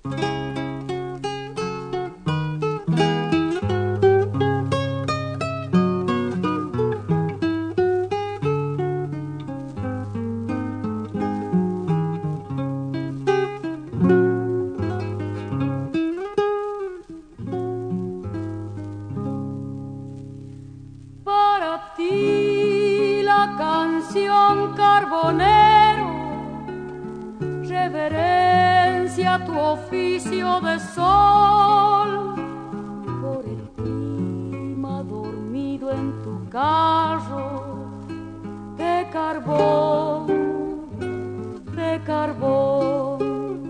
Carbonero, reverencia tu oficio de sol, por el clima dormido en tu carro de carbón, de carbón.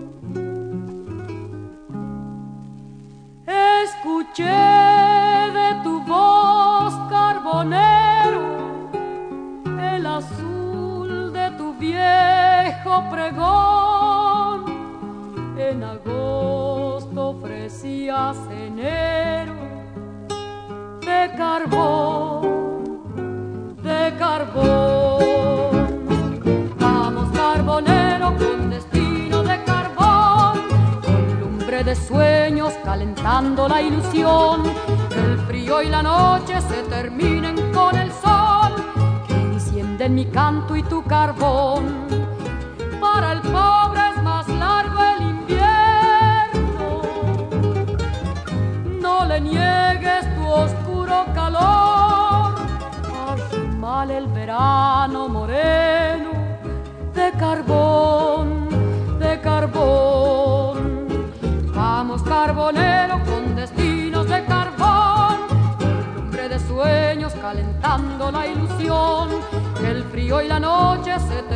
Escuché de tu voz, carbonero, el azul viejo pregón. En agosto ofrecías enero de carbón, de carbón. Vamos, carbonero, con destino de carbón, con lumbre de sueños calentando la ilusión. El frío y la noche se terminen con el sol, en mi canto y tu carbón. Para el pobre es más largo el invierno, no le niegues tu oscuro calor. Arrimale el verano moreno de carbón, de carbón. Vamos, carbonero, con destinos de carbón, con lumbre de sueños calentando la ilusión. El frío y la noche se